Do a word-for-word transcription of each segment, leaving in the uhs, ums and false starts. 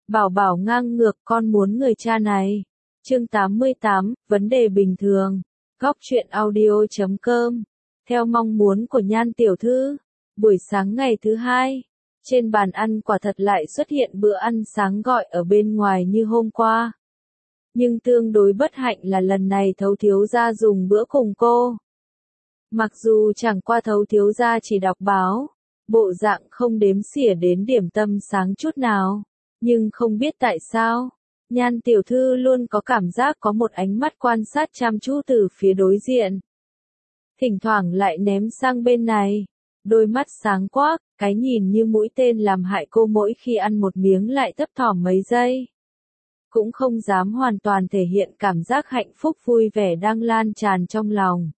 Bảo bảo ngang ngược con muốn người cha này. Chương tám mươi tám, vấn đề bình thường. Góc truyện audio chấm com. Theo mong muốn của Nhan tiểu thư, buổi sáng ngày thứ hai, trên bàn ăn quả thật lại xuất hiện bữa ăn sáng gọi ở bên ngoài như hôm qua. Nhưng tương đối bất hạnh là lần này Thấu thiếu gia dùng bữa cùng cô. Mặc dù chẳng qua Thấu thiếu gia chỉ đọc báo, bộ dạng không đếm xỉa đến điểm tâm sáng chút nào, nhưng không biết tại sao, Nhan tiểu thư luôn có cảm giác có một ánh mắt quan sát chăm chú từ phía đối diện. Thỉnh thoảng lại ném sang bên này, đôi mắt sáng quắc, cái nhìn như mũi tên làm hại cô mỗi khi ăn một miếng lại thấp thỏm mấy giây. Cũng không dám hoàn toàn thể hiện cảm giác hạnh phúc vui vẻ đang lan tràn trong lòng.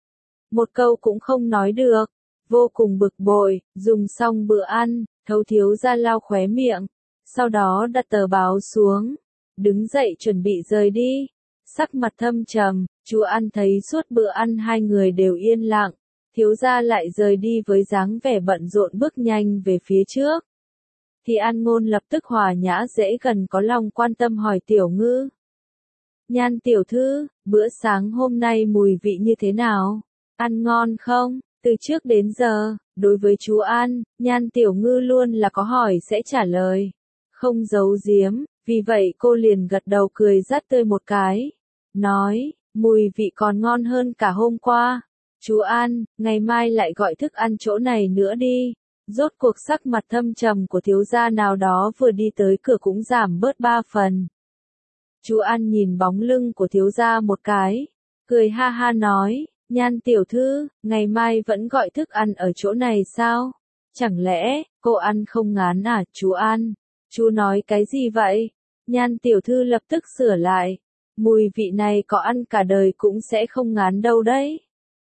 Một câu cũng không nói được, vô cùng bực bội, dùng xong bữa ăn, Thấu thiếu gia lau khóe miệng, sau đó đặt tờ báo xuống, đứng dậy chuẩn bị rời đi, sắc mặt thâm trầm. Chú An thấy suốt bữa ăn hai người đều yên lặng, thiếu gia lại rời đi với dáng vẻ bận rộn bước nhanh về phía trước. Thì An Ngôn lập tức hòa nhã dễ gần có lòng quan tâm hỏi Tiểu Ngư. Nhan tiểu thư, bữa sáng hôm nay mùi vị như thế nào? Ăn ngon không? Từ trước đến giờ, đối với chú An, Nhan tiểu ngư luôn là có hỏi sẽ trả lời, không giấu giếm, vì vậy cô liền gật đầu cười rát tươi một cái, nói, mùi vị còn ngon hơn cả hôm qua. Chú An, ngày mai lại gọi thức ăn chỗ này nữa đi. Rốt cuộc sắc mặt thâm trầm của thiếu gia nào đó vừa đi tới cửa cũng giảm bớt ba phần. Chú An nhìn bóng lưng của thiếu gia một cái, cười ha ha nói, Nhan tiểu thư, ngày mai vẫn gọi thức ăn ở chỗ này sao? Chẳng lẽ, cô ăn không ngán à, chú An? Chú nói cái gì vậy? Nhan tiểu thư lập tức sửa lại, mùi vị này có ăn cả đời cũng sẽ không ngán đâu đấy.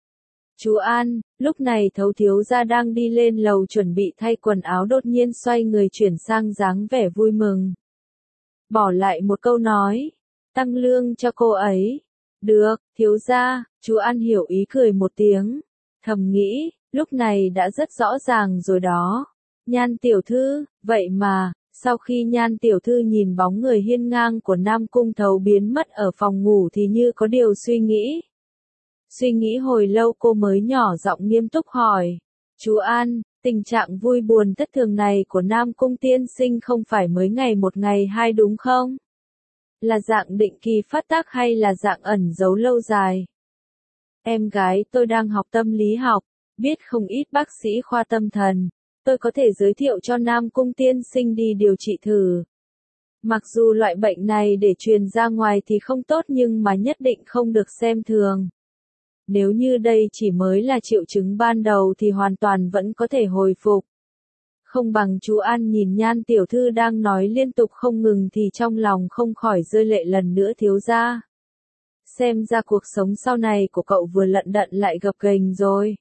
Chú An, lúc này Thấu thiếu gia đang đi lên lầu chuẩn bị thay quần áo đột nhiên xoay người chuyển sang dáng vẻ vui mừng. Bỏ lại một câu nói, tăng lương cho cô ấy. Được, thiếu gia, chú An hiểu ý cười một tiếng, thầm nghĩ, lúc này đã rất rõ ràng rồi đó. Nhan tiểu thư, vậy mà, sau khi Nhan tiểu thư nhìn bóng người hiên ngang của Nam Cung Thấu biến mất ở phòng ngủ thì như có điều suy nghĩ. Suy nghĩ hồi lâu cô mới nhỏ giọng nghiêm túc hỏi, chú An, tình trạng vui buồn thất thường này của Nam Cung tiên sinh không phải mới ngày một ngày hai đúng không? Là dạng định kỳ phát tác hay là dạng ẩn giấu lâu dài? Em gái tôi đang học tâm lý học, biết không ít bác sĩ khoa tâm thần, tôi có thể giới thiệu cho Nam Cung tiên sinh đi điều trị thử. Mặc dù loại bệnh này để truyền ra ngoài thì không tốt nhưng mà nhất định không được xem thường. Nếu như đây chỉ mới là triệu chứng ban đầu thì hoàn toàn vẫn có thể hồi phục. Không bằng chú An nhìn Nhan tiểu thư đang nói liên tục không ngừng thì trong lòng không khỏi rơi lệ lần nữa thiếu gia. Xem ra cuộc sống sau này của cậu vừa lận đận lại gập ghềnh rồi.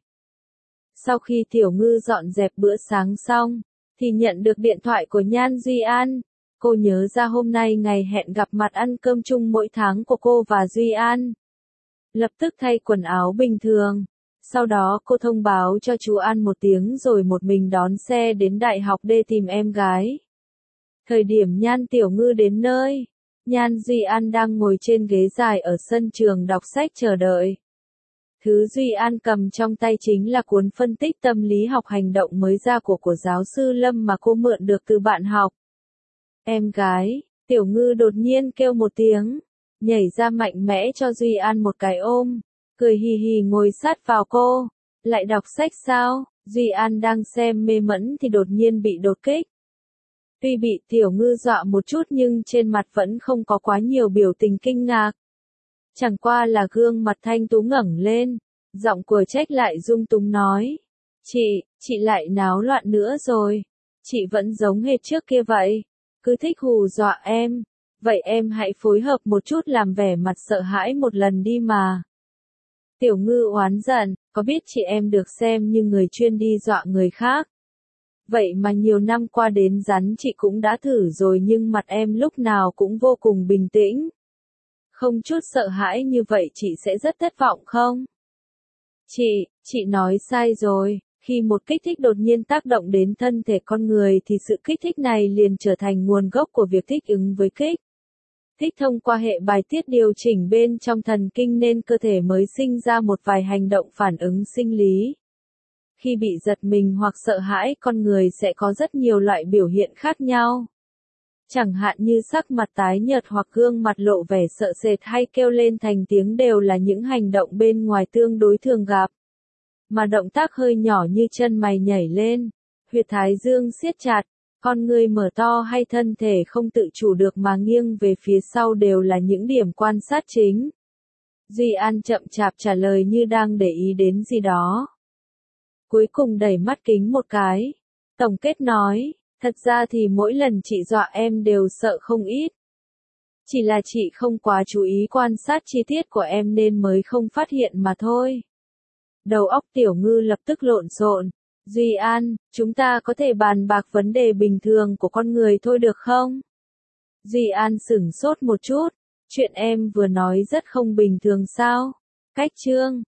Sau khi Tiểu Ngư dọn dẹp bữa sáng xong, thì nhận được điện thoại của Nhan Duy An. Cô nhớ ra hôm nay ngày hẹn gặp mặt ăn cơm chung mỗi tháng của cô và Duy An. Lập tức thay quần áo bình thường. Sau đó cô thông báo cho chú An một tiếng rồi một mình đón xe đến Đại học D tìm em gái. Thời điểm Nhan tiểu ngư đến nơi, Nhan Duy An đang ngồi trên ghế dài ở sân trường đọc sách chờ đợi. Thứ Duy An cầm trong tay chính là cuốn phân tích tâm lý học hành động mới ra của của giáo sư Lâm mà cô mượn được từ bạn học. Em gái, tiểu ngư đột nhiên kêu một tiếng, nhảy ra mạnh mẽ cho Duy An một cái ôm, cười hì hì ngồi sát vào cô. Lại đọc sách sao? Duy An đang xem mê mẩn thì đột nhiên bị đột kích. Tuy bị tiểu ngư dọa một chút nhưng trên mặt vẫn không có quá nhiều biểu tình kinh ngạc. Chẳng qua là gương mặt thanh tú ngẩng lên, giọng của trách lại dung túng nói. Chị, chị lại náo loạn nữa rồi. Chị vẫn giống hệt trước kia vậy. Cứ thích hù dọa em. Vậy em hãy phối hợp một chút làm vẻ mặt sợ hãi một lần đi mà. Tiểu ngư oán giận, có biết chị em được xem như người chuyên đi dọa người khác. Vậy mà nhiều năm qua đến rắn chị cũng đã thử rồi nhưng mặt em lúc nào cũng vô cùng bình tĩnh. Không chút sợ hãi như vậy chị sẽ rất thất vọng không? Chị, chị nói sai rồi, Khi một kích thích đột nhiên tác động đến thân thể con người thì sự kích thích này liền trở thành nguồn gốc của việc thích ứng với kích thích thông qua hệ bài tiết điều chỉnh bên trong thần kinh nên cơ thể mới sinh ra một vài hành động phản ứng sinh lý. Khi bị giật mình hoặc sợ hãi, con người sẽ có rất nhiều loại biểu hiện khác nhau. Chẳng hạn như sắc mặt tái nhợt hoặc gương mặt lộ vẻ sợ sệt hay kêu lên thành tiếng đều là những hành động bên ngoài tương đối thường gặp. Mà động tác hơi nhỏ như chân mày nhảy lên, huyệt thái dương siết chặt, con người mở to hay thân thể không tự chủ được mà nghiêng về phía sau đều là những điểm quan sát chính. Duy An chậm chạp trả lời như đang để ý đến gì đó. Cuối cùng đẩy mắt kính một cái. Tổng kết nói, thật ra thì mỗi lần chị dọa em đều sợ không ít. Chỉ là chị không quá chú ý quan sát chi tiết của em nên mới không phát hiện mà thôi. Đầu óc Tiểu Ngư lập tức lộn xộn. Duy An, chúng ta có thể bàn bạc vấn đề bình thường của con người thôi được không? Duy An sửng sốt một chút. Chuyện em vừa nói rất không bình thường sao? Cách chương